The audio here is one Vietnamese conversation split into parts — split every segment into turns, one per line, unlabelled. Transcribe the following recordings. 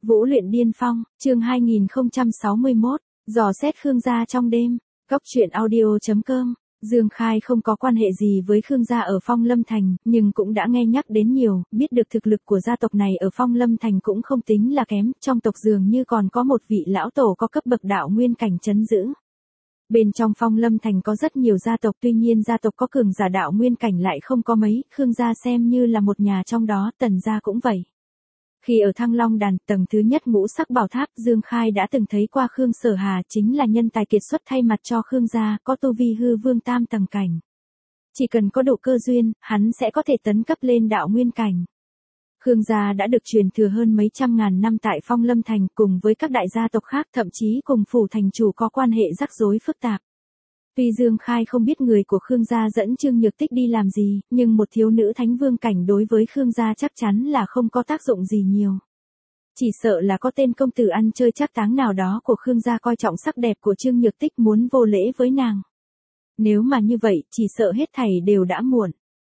Vũ luyện điên phong, chương 2061, dò xét Khương gia trong đêm. Góc truyện audio.com. Dương Khai không có quan hệ gì với Khương gia ở Phong Lâm Thành, nhưng cũng đã nghe nhắc đến nhiều, biết được thực lực của gia tộc này ở Phong Lâm Thành cũng không tính là kém, trong tộc dường như còn có một vị lão tổ có cấp bậc đạo nguyên cảnh trấn giữ. Bên trong Phong Lâm Thành có rất nhiều gia tộc, tuy nhiên gia tộc có cường giả đạo nguyên cảnh lại không có mấy, Khương gia xem như là một nhà trong đó, Tần gia cũng vậy. Khi ở Thăng Long Đàn, tầng thứ nhất ngũ sắc bảo tháp, Dương Khai đã từng thấy qua Khương Sở Hà, chính là nhân tài kiệt xuất thay mặt cho Khương gia, có tu vi hư vương tam tầng cảnh. Chỉ cần có độ cơ duyên, hắn sẽ có thể tấn cấp lên đạo nguyên cảnh. Khương gia đã được truyền thừa hơn mấy trăm ngàn năm tại Phong Lâm Thành, cùng với các đại gia tộc khác, thậm chí cùng phủ thành chủ có quan hệ rắc rối phức tạp. Tuy Dương Khai không biết người của Khương gia dẫn Trương Nhược Tích đi làm gì, nhưng một thiếu nữ thánh vương cảnh đối với Khương gia chắc chắn là không có tác dụng gì nhiều. Chỉ sợ là có tên công tử ăn chơi trác táng nào đó của Khương gia coi trọng sắc đẹp của Trương Nhược Tích muốn vô lễ với nàng. Nếu mà như vậy, chỉ sợ hết thảy đều đã muộn.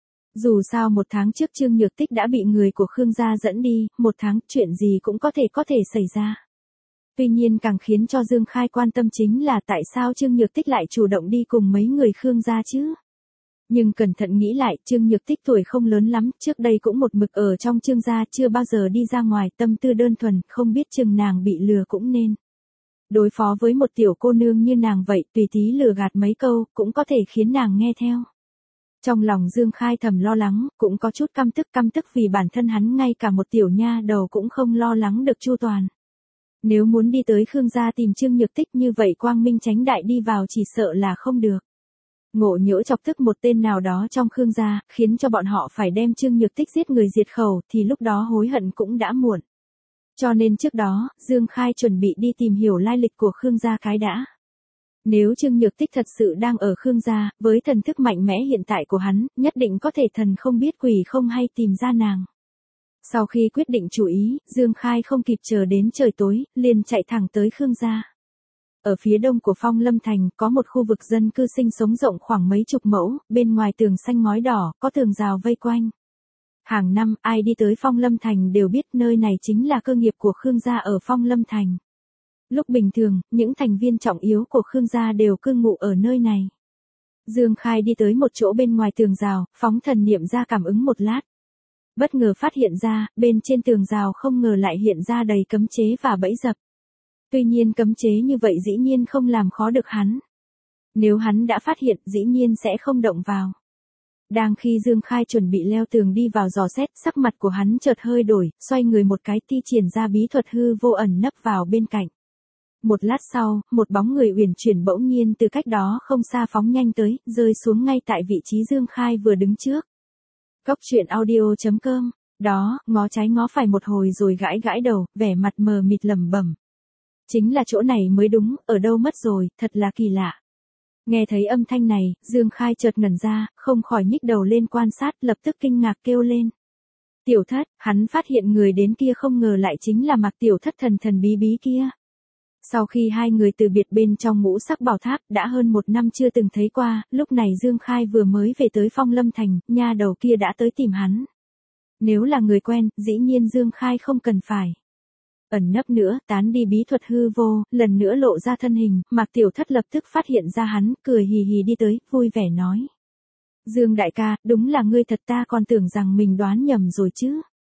Dù sao một tháng trước Trương Nhược Tích đã bị người của Khương gia dẫn đi, một tháng chuyện gì cũng có thể xảy ra. Tuy nhiên càng khiến cho Dương Khai quan tâm chính là tại sao Trương Nhược Tích lại chủ động đi cùng mấy người Khương gia chứ. Nhưng cẩn thận nghĩ lại, Trương Nhược Tích tuổi không lớn lắm, trước đây cũng một mực ở trong Trương gia, chưa bao giờ đi ra ngoài, tâm tư đơn thuần, không biết chừng nàng bị lừa cũng nên. Đối phó với một tiểu cô nương như nàng vậy, tùy tí lừa gạt mấy câu, cũng có thể khiến nàng nghe theo. Trong lòng Dương Khai thầm lo lắng, cũng có chút căm tức vì bản thân hắn ngay cả một tiểu nha đầu cũng không lo lắng được chu toàn. Nếu muốn đi tới Khương gia tìm Trương Nhược Tích như vậy quang minh chánh đại đi vào chỉ sợ là không được. Ngộ nhỡ chọc tức một tên nào đó trong Khương gia, khiến cho bọn họ phải đem Trương Nhược Tích giết người diệt khẩu thì lúc đó hối hận cũng đã muộn. Cho nên trước đó, Dương Khai chuẩn bị đi tìm hiểu lai lịch của Khương gia cái đã. Nếu Trương Nhược Tích thật sự đang ở Khương gia, với thần thức mạnh mẽ hiện tại của hắn, nhất định có thể thần không biết quỷ không hay tìm ra nàng. Sau khi quyết định chủ ý, Dương Khai không kịp chờ đến trời tối, liền chạy thẳng tới Khương gia. Ở phía đông của Phong Lâm Thành, có một khu vực dân cư sinh sống rộng khoảng mấy chục mẫu, bên ngoài tường xanh ngói đỏ, có tường rào vây quanh. Hàng năm, ai đi tới Phong Lâm Thành đều biết nơi này chính là cơ nghiệp của Khương gia ở Phong Lâm Thành. Lúc bình thường, những thành viên trọng yếu của Khương gia đều cư ngụ ở nơi này. Dương Khai đi tới một chỗ bên ngoài tường rào, phóng thần niệm ra cảm ứng một lát. Bất ngờ phát hiện ra, bên trên tường rào không ngờ lại hiện ra đầy cấm chế và bẫy dập. Tuy nhiên cấm chế như vậy dĩ nhiên không làm khó được hắn. Nếu hắn đã phát hiện, dĩ nhiên sẽ không động vào. Đang khi Dương Khai chuẩn bị leo tường đi vào dò xét, sắc mặt của hắn chợt hơi đổi, xoay người một cái thi triển ra bí thuật hư vô ẩn nấp vào bên cạnh. Một lát sau, một bóng người uyển chuyển bỗng nhiên từ cách đó không xa phóng nhanh tới, rơi xuống ngay tại vị trí Dương Khai vừa đứng trước. Góc truyện audio.com. Đó, ngó trái ngó phải một hồi rồi gãi đầu, vẻ mặt mờ mịt lẩm bẩm. Chính là chỗ này mới đúng, ở đâu mất rồi, thật là kỳ lạ. Nghe thấy âm thanh này, Dương Khai chợt ngẩn ra, không khỏi nhích đầu lên quan sát, lập tức kinh ngạc kêu lên. Tiểu Thất, hắn phát hiện người đến kia không ngờ lại chính là Mạc Tiểu Thất thần bí kia. Sau khi hai người từ biệt bên trong ngũ sắc bảo tháp, đã hơn một năm chưa từng thấy qua, lúc này Dương Khai vừa mới về tới Phong Lâm Thành, nha đầu kia đã tới tìm hắn. Nếu là người quen, dĩ nhiên Dương Khai không cần phải ẩn nấp nữa, tán đi bí thuật hư vô, lần nữa lộ ra thân hình, Mạc Tiểu Thất lập tức phát hiện ra hắn, cười hì hì đi tới, vui vẻ nói. Dương đại ca, đúng là ngươi thật, ta còn tưởng rằng mình đoán nhầm rồi chứ.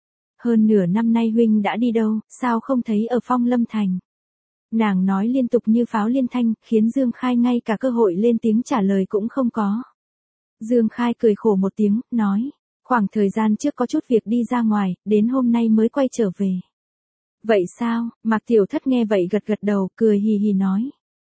Hơn nửa năm nay huynh đã đi đâu, sao không thấy ở Phong Lâm Thành? Nàng nói liên tục như pháo liên thanh, khiến Dương Khai ngay cả cơ hội lên tiếng trả lời cũng không có. Dương Khai cười khổ một tiếng, nói, khoảng thời gian trước có chút việc đi ra ngoài, đến hôm nay mới quay trở về. Vậy sao? Mạc Tiểu Thất nghe vậy gật đầu, cười hì hì nói.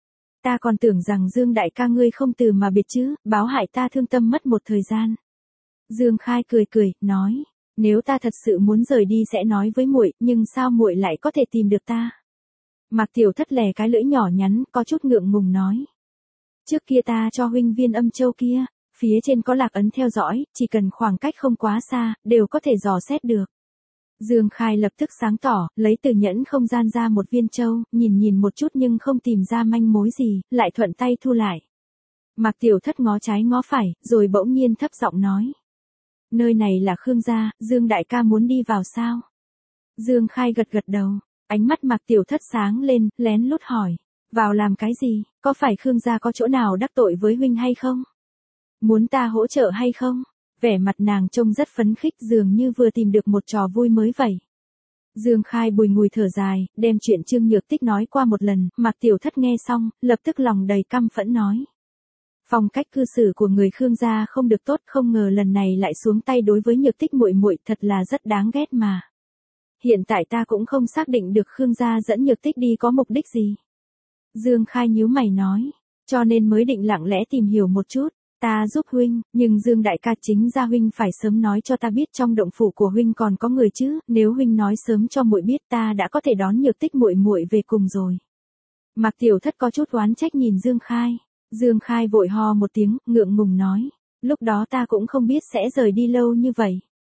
Ta còn tưởng rằng Dương đại ca ngươi không từ mà biệt chứ, báo hại ta thương tâm mất một thời gian. Dương Khai cười, nói, nếu ta thật sự muốn rời đi sẽ nói với muội, nhưng sao muội lại có thể tìm được ta? Mạc Tiểu Thất lè cái lưỡi nhỏ nhắn, có chút ngượng ngùng nói. Trước kia ta cho huynh viên âm châu kia, phía trên có lạc ấn theo dõi, chỉ cần khoảng cách không quá xa, đều có thể dò xét được. Dương Khai lập tức sáng tỏ, lấy từ nhẫn không gian ra một viên châu, nhìn một chút nhưng không tìm ra manh mối gì, lại thuận tay thu lại. Mạc Tiểu Thất ngó trái ngó phải, rồi bỗng nhiên thấp giọng nói. Nơi này là Khương gia, Dương đại ca muốn đi vào sao? Dương Khai gật đầu. Ánh mắt Mạc Tiểu Thất sáng lên, lén lút hỏi. Vào làm cái gì, có phải Khương gia có chỗ nào đắc tội với huynh hay không? Muốn ta hỗ trợ hay không? Vẻ mặt nàng trông rất phấn khích dường như vừa tìm được một trò vui mới vậy. Dương Khai bùi ngùi thở dài, đem chuyện Trương Nhược Tích nói qua một lần, Mạc Tiểu Thất nghe xong, lập tức lòng đầy căm phẫn nói. Phong cách cư xử của người Khương gia không được tốt, không ngờ lần này lại xuống tay đối với Nhược Tích muội muội, thật là rất đáng ghét mà. Hiện tại ta cũng không xác định được Khương gia dẫn Nhược Tích đi có mục đích gì. Dương Khai nhíu mày nói, cho nên mới định lặng lẽ tìm hiểu một chút. Ta giúp huynh, nhưng Dương đại ca chính ra huynh phải sớm nói cho ta biết trong động phủ của huynh còn có người chứ, nếu huynh nói sớm cho muội biết ta đã có thể đón Nhược Tích muội muội về cùng rồi. Mạc Tiểu Thất có chút oán trách nhìn Dương Khai. Dương Khai vội ho một tiếng, ngượng ngùng nói, lúc đó ta cũng không biết sẽ rời đi lâu như vậy.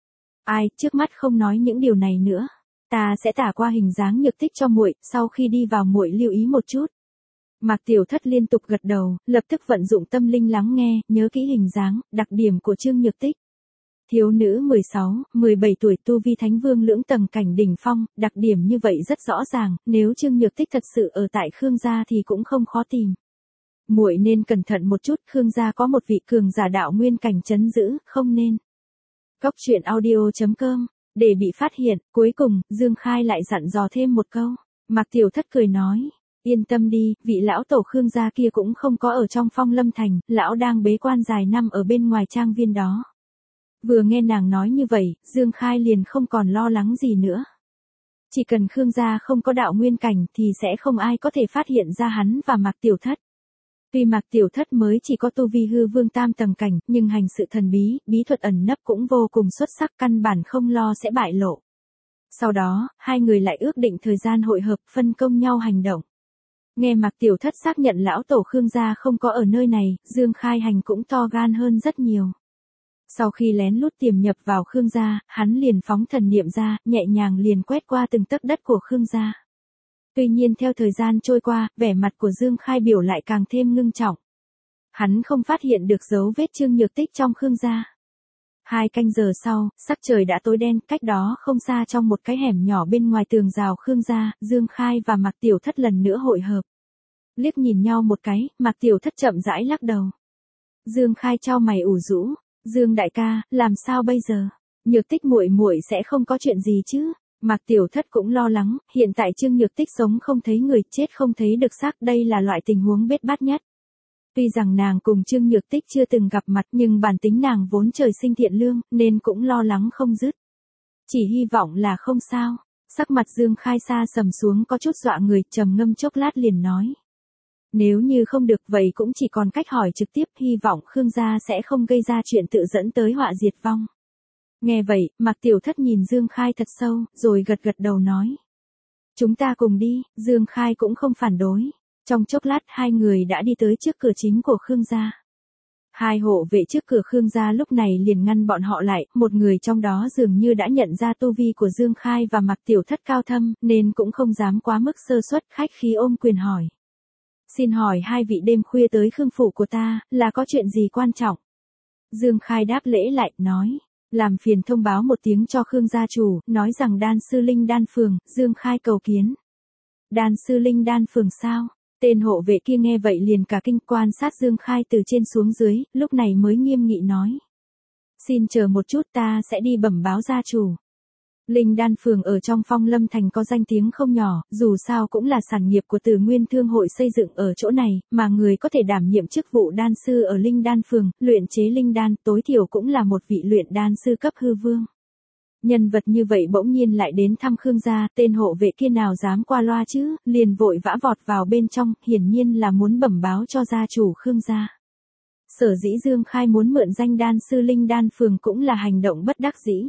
Ai, trước mắt không nói những điều này nữa. Ta sẽ tả qua hình dáng Nhược Tích cho muội, sau khi đi vào muội lưu ý một chút. Mạc Tiểu Thất liên tục gật đầu, lập tức vận dụng tâm linh lắng nghe, nhớ kỹ hình dáng, đặc điểm của Trương Nhược Tích. Thiếu nữ 16, 17 tuổi tu vi thánh vương lưỡng tầng cảnh đỉnh phong, đặc điểm như vậy rất rõ ràng, nếu Trương Nhược Tích thật sự ở tại Khương gia thì cũng không khó tìm. Muội nên cẩn thận một chút, Khương gia có một vị cường giả đạo nguyên cảnh trấn giữ, không nên. Cốc truyện audio.com, để bị phát hiện, cuối cùng, Dương Khai lại dặn dò thêm một câu. Mạc Tiểu Thất cười nói, yên tâm đi, vị lão tổ Khương gia kia cũng không có ở trong Phong Lâm Thành, lão đang bế quan dài năm ở bên ngoài trang viên đó. Vừa nghe nàng nói như vậy, Dương Khai liền không còn lo lắng gì nữa. Chỉ cần Khương gia không có đạo nguyên cảnh thì sẽ không ai có thể phát hiện ra hắn và Mạc Tiểu Thất. Tuy Mạc Tiểu Thất mới chỉ có tu vi hư vương tam tầng cảnh, nhưng hành sự thần bí, bí thuật ẩn nấp cũng vô cùng xuất sắc, căn bản không lo sẽ bại lộ. Sau đó, hai người lại ước định thời gian hội hợp, phân công nhau hành động. Nghe Mạc Tiểu Thất xác nhận lão tổ Khương gia không có ở nơi này, Dương Khai hành cũng to gan hơn rất nhiều. Sau khi lén lút tiềm nhập vào Khương gia, hắn liền phóng thần niệm ra, nhẹ nhàng liền quét qua từng tấc đất của Khương gia. Tuy nhiên theo thời gian trôi qua, vẻ mặt của Dương Khai biểu lại càng thêm ngưng trọng. Hắn không phát hiện được dấu vết Trương Nhược Tích trong Khương gia. 2 canh giờ sau, sắc trời đã tối đen, cách đó không xa trong một cái hẻm nhỏ bên ngoài tường rào Khương gia, Dương Khai và Mạc Tiểu Thất lần nữa hội hợp. Liếc nhìn nhau một cái, Mạc Tiểu Thất chậm rãi lắc đầu. Dương Khai chau mày ủ rũ, Dương đại ca, làm sao bây giờ? Nhược Tích muội muội sẽ không có chuyện gì chứ? Mạc Tiểu Thất cũng lo lắng, hiện tại Trương Nhược Tích sống không thấy người, chết không thấy được xác, đây là loại tình huống bết bát nhất. Tuy rằng nàng cùng Trương Nhược Tích chưa từng gặp mặt nhưng bản tính nàng vốn trời sinh thiện lương, nên cũng lo lắng không dứt. Chỉ hy vọng là không sao. Sắc mặt Dương Khai xa sầm xuống có chút dọa người, trầm ngâm chốc lát liền nói. Nếu như không được vậy cũng chỉ còn cách hỏi trực tiếp, hy vọng Khương gia sẽ không gây ra chuyện tự dẫn tới họa diệt vong. Nghe vậy, Mạc Tiểu Thất nhìn Dương Khai thật sâu, rồi gật gật đầu nói. Chúng ta cùng đi, Dương Khai cũng không phản đối. Trong chốc lát hai người đã đi tới trước cửa chính của Khương gia. Hai hộ vệ trước cửa Khương gia lúc này liền ngăn bọn họ lại, một người trong đó dường như đã nhận ra tu vi của Dương Khai và Mạc Tiểu Thất cao thâm, nên cũng không dám quá mức sơ suất, khách khí ôm quyền hỏi. Xin hỏi hai vị đêm khuya tới Khương phủ của ta, là có chuyện gì quan trọng? Dương Khai đáp lễ lại, nói. Làm phiền thông báo một tiếng cho Khương gia chủ, nói rằng đan sư Linh Đan Phường, Dương Khai cầu kiến. Đan sư Linh Đan Phường sao? Tên hộ vệ kia nghe vậy liền cả kinh, quan sát Dương Khai từ trên xuống dưới, lúc này mới nghiêm nghị nói. Xin chờ một chút, ta sẽ đi bẩm báo gia chủ. Linh Đan Phường ở trong Phong Lâm Thành có danh tiếng không nhỏ, dù sao cũng là sản nghiệp của Từ Nguyên Thương hội xây dựng ở chỗ này, mà người có thể đảm nhiệm chức vụ đan sư ở Linh Đan Phường, luyện chế linh đan, tối thiểu cũng là một vị luyện đan sư cấp hư vương. Nhân vật như vậy bỗng nhiên lại đến thăm Khương gia, tên hộ vệ kia nào dám qua loa chứ, liền vội vã vọt vào bên trong, hiển nhiên là muốn bẩm báo cho gia chủ Khương gia. Sở dĩ Dương Khai muốn mượn danh đan sư Linh Đan Phường cũng là hành động bất đắc dĩ.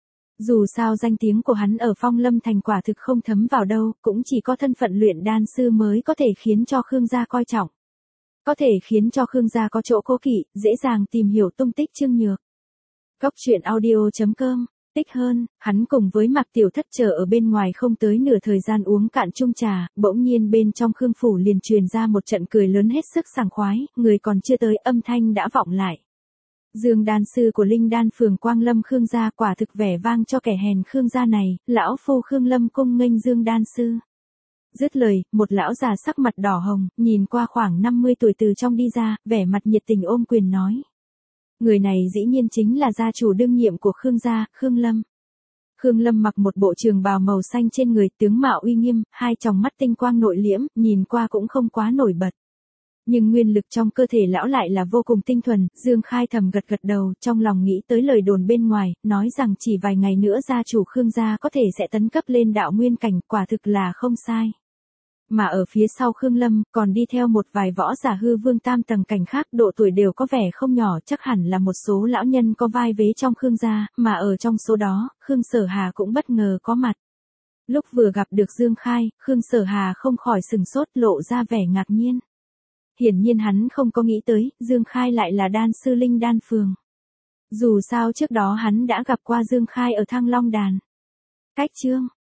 Dù sao danh tiếng của hắn ở Phong Lâm Thành quả thực không thấm vào đâu, cũng chỉ có thân phận luyện đan sư mới có thể khiến cho Khương gia coi trọng. Có thể khiến cho Khương gia có chỗ cố kỵ, dễ dàng tìm hiểu tung tích Trương Nhược. Cốc truyện audio.com, tích hơn, hắn cùng với Mạc Tiểu Thất chờ ở bên ngoài không tới nửa thời gian uống cạn chung trà, bỗng nhiên bên trong Khương phủ liền truyền ra một trận cười lớn hết sức sảng khoái, người còn chưa tới âm thanh đã vọng lại. Dương đan sư của Linh Đan phường Quang Lâm Khương gia quả thực vẻ vang cho kẻ hèn Khương gia này, lão phu Khương Lâm cung nghênh Dương đan sư. Dứt lời, một lão già sắc mặt đỏ hồng, nhìn qua khoảng 50 tuổi từ trong đi ra, vẻ mặt nhiệt tình ôm quyền nói. Người này dĩ nhiên chính là gia chủ đương nhiệm của Khương gia, Khương Lâm. Khương Lâm mặc một bộ trường bào màu xanh trên người, tướng mạo uy nghiêm, hai tròng mắt tinh quang nội liễm, nhìn qua cũng không quá nổi bật. Nhưng nguyên lực trong cơ thể lão lại là vô cùng tinh thuần, Dương Khai thầm gật gật đầu, trong lòng nghĩ tới lời đồn bên ngoài, nói rằng chỉ vài ngày nữa gia chủ Khương gia có thể sẽ tấn cấp lên đạo nguyên cảnh, quả thực là không sai. Mà ở phía sau Khương Lâm, còn đi theo một vài võ giả hư vương tam tầng cảnh khác, độ tuổi đều có vẻ không nhỏ, chắc hẳn là một số lão nhân có vai vế trong Khương gia, mà ở trong số đó, Khương Sở Hà cũng bất ngờ có mặt. Lúc vừa gặp được Dương Khai, Khương Sở Hà không khỏi sừng sốt, lộ ra vẻ ngạc nhiên. Hiển nhiên hắn không có nghĩ tới, Dương Khai lại là đan sư Linh Đan phường. Dù sao trước đó hắn đã gặp qua Dương Khai ở Thăng Long Đàn. Cách chương